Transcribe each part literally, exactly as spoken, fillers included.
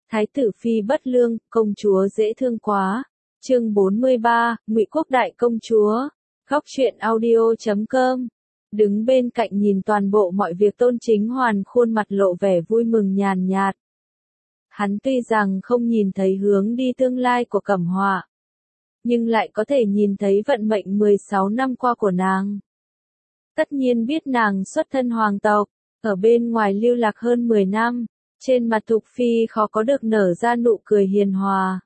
Thái tử phi bất lương, công chúa dễ thương quá. Chương bốn mươi ba, Ngụy Quốc đại công chúa. Góc truyện audio chấm com. Đứng bên cạnh nhìn toàn bộ mọi việc Tôn Chính Hoàn khuôn mặt lộ vẻ vui mừng nhàn nhạt. Hắn tuy rằng không nhìn thấy hướng đi tương lai của Cẩm Họa, nhưng lại có thể nhìn thấy vận mệnh mười sáu năm qua của nàng. Tất nhiên biết nàng xuất thân hoàng tộc, ở bên ngoài lưu lạc hơn mười năm, trên mặt Thục Phi khó có được nở ra nụ cười hiền hòa.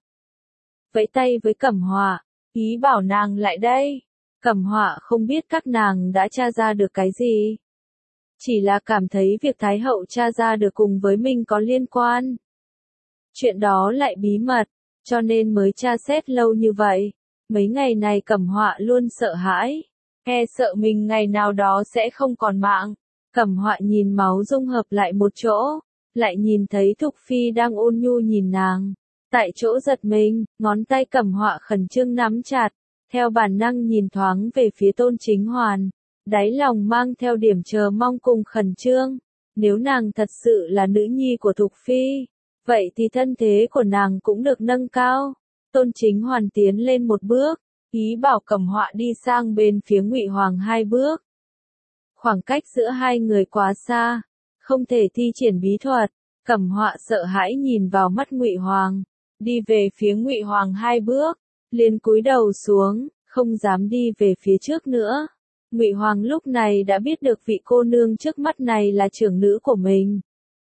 Vẫy tay với Cẩm Họa, ý bảo nàng lại đây. Cẩm Họa không biết các nàng đã tra ra được cái gì. Chỉ là cảm thấy việc Thái hậu tra ra được cùng với mình có liên quan. Chuyện đó lại bí mật, cho nên mới tra xét lâu như vậy. Mấy ngày này Cẩm Họa luôn sợ hãi, e sợ mình ngày nào đó sẽ không còn mạng. Cẩm Họa nhìn máu dung hợp lại một chỗ, lại nhìn thấy Thục Phi đang ôn nhu nhìn nàng. Tại chỗ giật mình, ngón tay Cẩm Họa khẩn trương nắm chặt, theo bản năng nhìn thoáng về phía Tôn Chính Hoàn, đáy lòng mang theo điểm chờ mong cùng khẩn trương. Nếu nàng thật sự là nữ nhi của Thục Phi, vậy thì thân thế của nàng cũng được nâng cao. Tôn Chính Hoàn tiến lên một bước, ý bảo Cẩm Họa đi sang bên phía Ngụy Hoàng hai bước. Khoảng cách giữa hai người quá xa, không thể thi triển bí thuật. Cẩm Họa sợ hãi nhìn vào mắt Ngụy Hoàng, đi về phía Ngụy Hoàng hai bước, liền cúi đầu xuống, không dám đi về phía trước nữa. Ngụy Hoàng lúc này đã biết được vị cô nương trước mắt này là trưởng nữ của mình.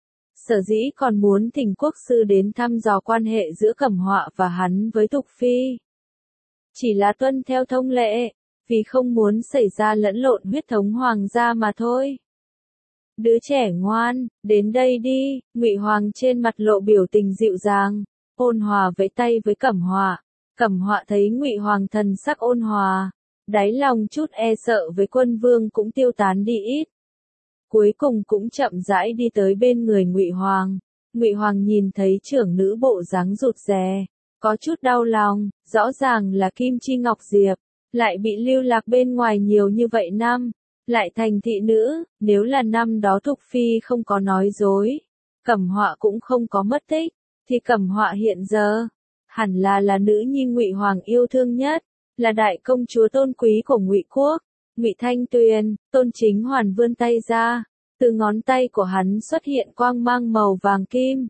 Sở dĩ còn muốn thỉnh quốc sư đến thăm dò quan hệ giữa Cẩm Họa và hắn với Thục Phi. Chỉ là tuân theo thông lệ, vì không muốn xảy ra lẫn lộn huyết thống hoàng gia mà thôi. Đứa trẻ ngoan, đến đây đi. Ngụy Hoàng trên mặt lộ biểu tình dịu dàng, ôn hòa vẫy tay với Cẩm Họa. Cẩm Họa thấy Ngụy Hoàng thần sắc ôn hòa, đáy lòng chút e sợ với quân vương cũng tiêu tán đi ít. Cuối cùng cũng chậm rãi đi tới bên người Ngụy Hoàng. Ngụy Hoàng nhìn thấy trưởng nữ bộ dáng rụt rè, có chút đau lòng, rõ ràng là Kim Chi Ngọc Diệp, lại bị lưu lạc bên ngoài nhiều như vậy năm, lại thành thị nữ. Nếu là năm đó Thục Phi không có nói dối, Cẩm Họa cũng không có mất tích, thì Cẩm Họa hiện giờ hẳn là là nữ nhi Ngụy Hoàng yêu thương nhất, là đại công chúa tôn quý của Ngụy Quốc. Ngụy Thanh Tuyền. Tôn Chính Hoàn vươn tay ra, từ ngón tay của hắn xuất hiện quang mang màu vàng kim,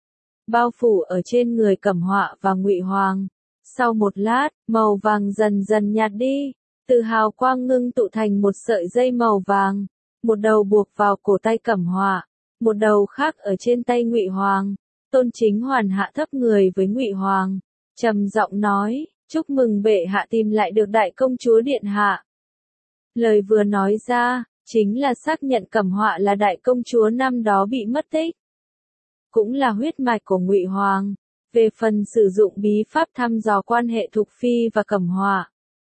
bao phủ ở trên người Cẩm Họa và Ngụy Hoàng. Sau một lát, màu vàng dần dần nhạt đi, từ hào quang ngưng tụ thành một sợi dây màu vàng, một đầu buộc vào cổ tay Cẩm Họa, một đầu khác ở trên tay Ngụy Hoàng. Tôn Chính Hoàn hạ thấp người với Ngụy Hoàng, trầm giọng nói, chúc mừng bệ hạ tìm lại được đại công chúa điện hạ. Lời vừa nói ra, chính là xác nhận Cẩm Họa là đại công chúa năm đó bị mất tích, cũng là huyết mạch của Ngụy Hoàng. Về phần sử dụng bí pháp thăm dò quan hệ Thục Phi và Cẩm Họa,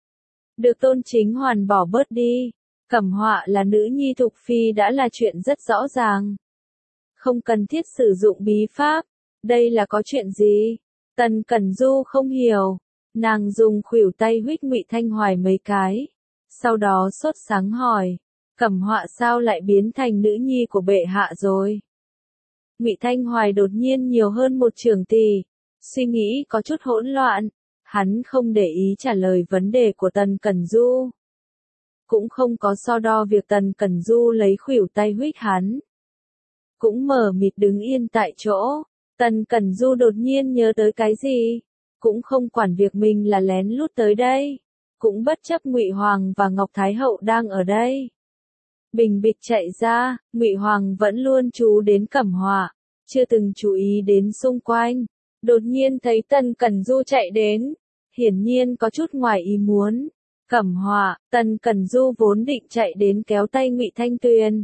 được Tôn Chính Hoàn bỏ bớt đi. Cẩm Họa là nữ nhi Thục Phi đã là chuyện rất rõ ràng, không cần thiết sử dụng bí pháp. Đây là có chuyện gì? Tần Cẩn Du không hiểu, nàng dùng khuỷu tay huých Ngụy Thanh Hoài mấy cái, sau đó sốt sắng hỏi, Cẩm Họa sao lại biến thành nữ nhi của bệ hạ rồi? Ngụy Thanh Hoài đột nhiên nhiều hơn một trưởng tỷ, suy nghĩ có chút hỗn loạn, hắn không để ý trả lời vấn đề của Tần Cẩn Du, cũng không có so đo việc Tần Cẩn Du lấy khuỷu tay huých hắn, cũng mờ mịt đứng yên tại chỗ. Tần Cẩn Du đột nhiên nhớ tới cái gì, cũng không quản việc mình là lén lút tới đây, cũng bất chấp Ngụy Hoàng và Ngọc Thái hậu đang ở đây. Bình bịch chạy ra. Ngụy Hoàng vẫn luôn chú đến Cẩm Họa, chưa từng chú ý đến xung quanh. Đột nhiên thấy Tần Cẩn Du chạy đến, hiển nhiên có chút ngoài ý muốn. Cẩm Họa. Tần Cẩn Du vốn định chạy đến kéo tay Ngụy Thanh Tuyền,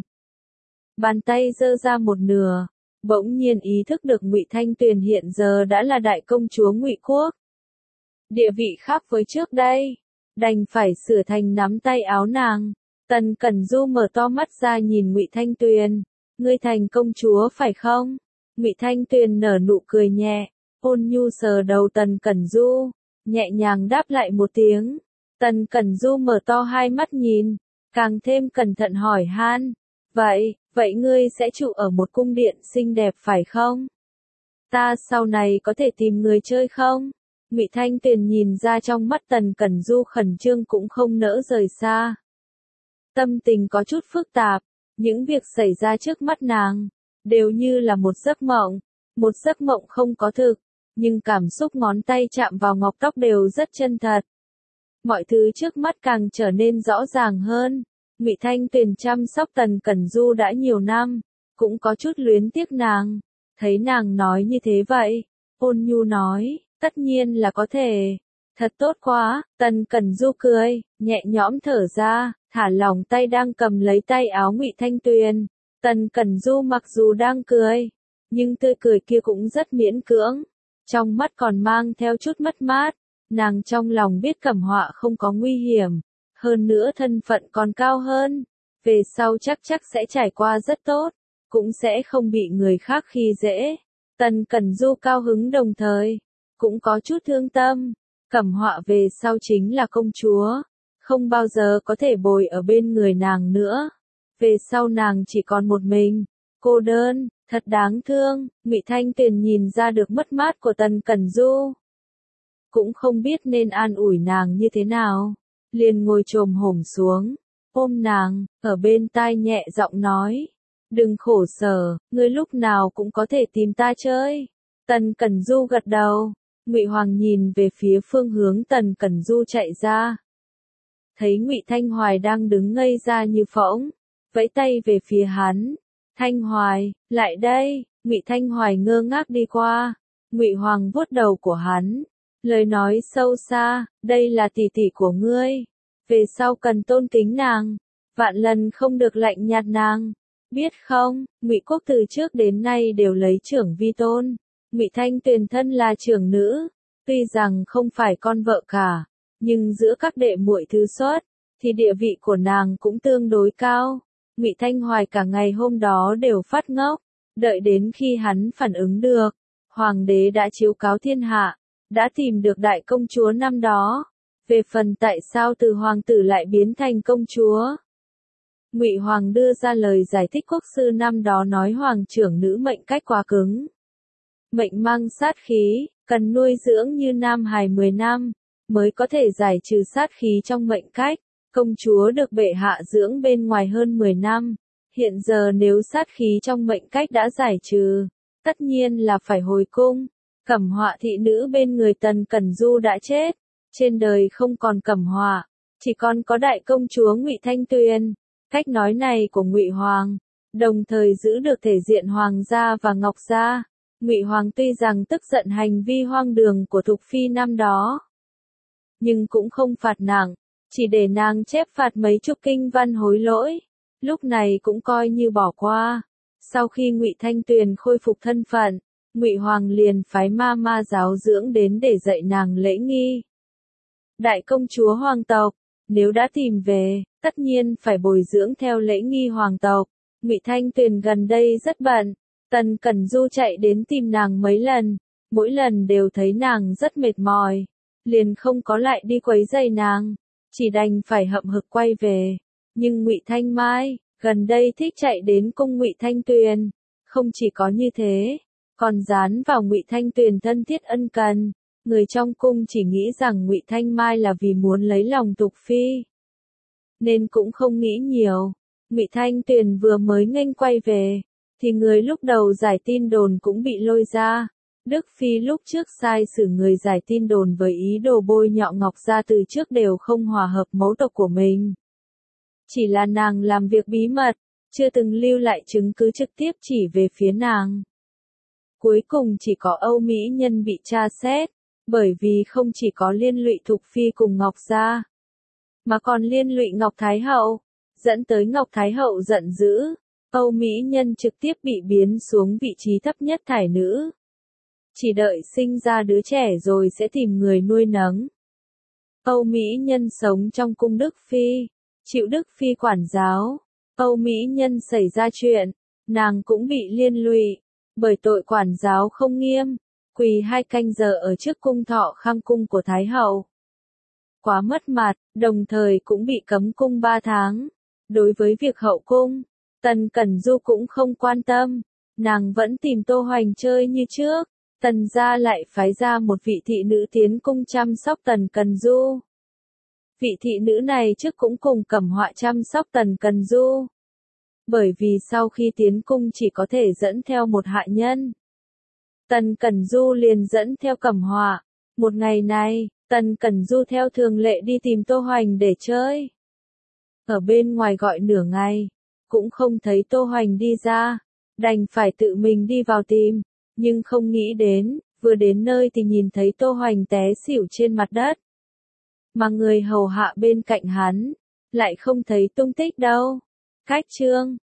bàn tay giơ ra một nửa, bỗng nhiên ý thức được Ngụy Thanh Tuyền hiện giờ đã là đại công chúa Ngụy Quốc, địa vị khác với trước đây, đành phải sửa thành nắm tay áo nàng. Tần Cẩn Du mở to mắt ra nhìn Ngụy Thanh Tuyền, ngươi thành công chúa phải không? Ngụy Thanh Tuyền nở nụ cười nhẹ, ôn nhu sờ đầu Tần Cẩn Du, nhẹ nhàng đáp lại một tiếng. Tần Cẩn Du mở to hai mắt nhìn, càng thêm cẩn thận hỏi han, vậy, vậy ngươi sẽ trụ ở một cung điện xinh đẹp phải không? Ta sau này có thể tìm người chơi không? Ngụy Thanh Tuyền nhìn ra trong mắt Tần Cẩn Du khẩn trương cũng không nỡ rời xa. Tâm tình có chút phức tạp, những việc xảy ra trước mắt nàng, đều như là một giấc mộng, một giấc mộng không có thực, nhưng cảm xúc ngón tay chạm vào ngọc tóc đều rất chân thật. Mọi thứ trước mắt càng trở nên rõ ràng hơn. Ngụy Thanh Tuyền chăm sóc Tần Cẩn Du đã nhiều năm, cũng có chút luyến tiếc nàng. Thấy nàng nói như thế vậy, ôn nhu nói, tất nhiên là có thể. Thật tốt quá, Tần Cẩn Du cười, nhẹ nhõm thở ra, thả lỏng tay đang cầm lấy tay áo Ngụy Thanh Tuyền. Tần Cẩn Du mặc dù đang cười, nhưng tươi cười kia cũng rất miễn cưỡng, trong mắt còn mang theo chút mất mát. Nàng trong lòng biết Cẩm Họa không có nguy hiểm, hơn nữa thân phận còn cao hơn, về sau chắc chắc sẽ trải qua rất tốt, cũng sẽ không bị người khác khi dễ. Tần Cẩn Du cao hứng đồng thời, cũng có chút thương tâm, Cẩm Họa về sau chính là công chúa, không bao giờ có thể bồi ở bên người nàng nữa. Về sau nàng chỉ còn một mình, cô đơn, thật đáng thương. Ngụy Thanh Tuyền nhìn ra được mất mát của Tần Cẩn Du, cũng không biết nên an ủi nàng như thế nào, liền ngồi chồm hổm xuống, ôm nàng, ở bên tai nhẹ giọng nói, đừng khổ sở, ngươi lúc nào cũng có thể tìm ta chơi. Tần Cẩn Du gật đầu, Ngụy Hoàng nhìn về phía phương hướng Tần Cẩn Du chạy ra, thấy Ngụy Thanh Hoài đang đứng ngây ra như phỗng, vẫy tay về phía hắn, Thanh Hoài, lại đây. Ngụy Thanh Hoài ngơ ngác đi qua, Ngụy Hoàng vuốt đầu của hắn, lời nói sâu xa, đây là tỷ tỷ của ngươi, về sau cần tôn kính nàng, vạn lần không được lạnh nhạt nàng, biết không? Ngụy Quốc từ trước đến nay đều lấy trưởng vi tôn, Ngụy Thanh Tuyền thân là trưởng nữ, tuy rằng không phải con vợ cả, nhưng giữa các đệ muội thứ xuất, thì địa vị của nàng cũng tương đối cao. Ngụy Thanh Hoài cả ngày hôm đó đều phát ngốc, đợi đến khi hắn phản ứng được, hoàng đế đã chiếu cáo thiên hạ, đã tìm được đại công chúa năm đó. Về phần tại sao từ hoàng tử lại biến thành công chúa, Ngụy Hoàng đưa ra lời giải thích quốc sư năm đó nói hoàng trưởng nữ mệnh cách quá cứng, mệnh mang sát khí, cần nuôi dưỡng như nam hài mười năm, mới có thể giải trừ sát khí trong mệnh cách. Công chúa được bệ hạ dưỡng bên ngoài hơn mười năm, hiện giờ nếu sát khí trong mệnh cách đã giải trừ, tất nhiên là phải hồi cung. Cẩm Họa thị nữ bên người Tần Cẩn Du đã chết, trên đời không còn Cẩm Họa, chỉ còn có đại công chúa Ngụy Thanh Tuyền. Cách nói này của Ngụy Hoàng, đồng thời giữ được thể diện hoàng gia và Ngọc gia. Ngụy Hoàng tuy rằng tức giận hành vi hoang đường của Thục Phi năm đó, nhưng cũng không phạt nặng, chỉ để nàng chép phạt mấy chục kinh văn hối lỗi, lúc này cũng coi như bỏ qua. Sau khi Ngụy Thanh Tuyền khôi phục thân phận, Ngụy Hoàng liền phái ma ma giáo dưỡng đến để dạy nàng lễ nghi. Đại công chúa hoàng tộc, nếu đã tìm về, tất nhiên phải bồi dưỡng theo lễ nghi hoàng tộc. Ngụy Thanh Tuyền gần đây rất bận, Tần Cẩn Du chạy đến tìm nàng mấy lần, mỗi lần đều thấy nàng rất mệt mỏi, liền không có lại đi quấy rầy nàng, chỉ đành phải hậm hực quay về. Nhưng Ngụy Thanh Mai, gần đây thích chạy đến cung Ngụy Thanh Tuyền, không chỉ có như thế, còn dán vào Ngụy Thanh Tuyền thân thiết ân cần. Người trong cung chỉ nghĩ rằng Ngụy Thanh Mai là vì muốn lấy lòng Thục Phi, nên cũng không nghĩ nhiều. Ngụy Thanh Tuyền vừa mới nghênh quay về, thì người lúc đầu giải tin đồn cũng bị lôi ra. Đức Phi lúc trước sai xử người giải tin đồn với ý đồ bôi nhọ Ngọc gia từ trước đều không hòa hợp mẫu tộc của mình. Chỉ là nàng làm việc bí mật, chưa từng lưu lại chứng cứ trực tiếp chỉ về phía nàng. Cuối cùng chỉ có Âu Mỹ Nhân bị tra xét, bởi vì không chỉ có liên lụy Thục Phi cùng Ngọc gia, mà còn liên lụy Ngọc Thái Hậu, dẫn tới Ngọc Thái Hậu giận dữ. Âu Mỹ Nhân trực tiếp bị biến xuống vị trí thấp nhất thải nữ. Chỉ đợi sinh ra đứa trẻ rồi sẽ tìm người nuôi nấng. Âu Mỹ Nhân sống trong cung Đức Phi, chịu Đức Phi quản giáo. Âu Mỹ Nhân xảy ra chuyện, nàng cũng bị liên lụy, bởi tội quản giáo không nghiêm, quỳ hai canh giờ ở trước cung Thọ Khang cung của Thái Hậu. Quá mất mặt, đồng thời cũng bị cấm cung ba tháng. Đối với việc hậu cung, Tần Cẩn Du cũng không quan tâm, nàng vẫn tìm Tô Hoành chơi như trước. Tần gia lại phái ra một vị thị nữ tiến cung chăm sóc Tần Cần Du. Vị thị nữ này trước cũng cùng Cẩm Họa chăm sóc Tần Cần Du. Bởi vì sau khi tiến cung chỉ có thể dẫn theo một hạ nhân. Tần Cần Du liền dẫn theo Cẩm Họa. Một ngày này, Tần Cần Du theo thường lệ đi tìm Tô Hoành để chơi. Ở bên ngoài gọi nửa ngày, cũng không thấy Tô Hoành đi ra, đành phải tự mình đi vào tìm, nhưng không nghĩ đến, vừa đến nơi thì nhìn thấy Tô Hoành té xỉu trên mặt đất. Mà người hầu hạ bên cạnh hắn, lại không thấy tung tích đâu. Khách trương,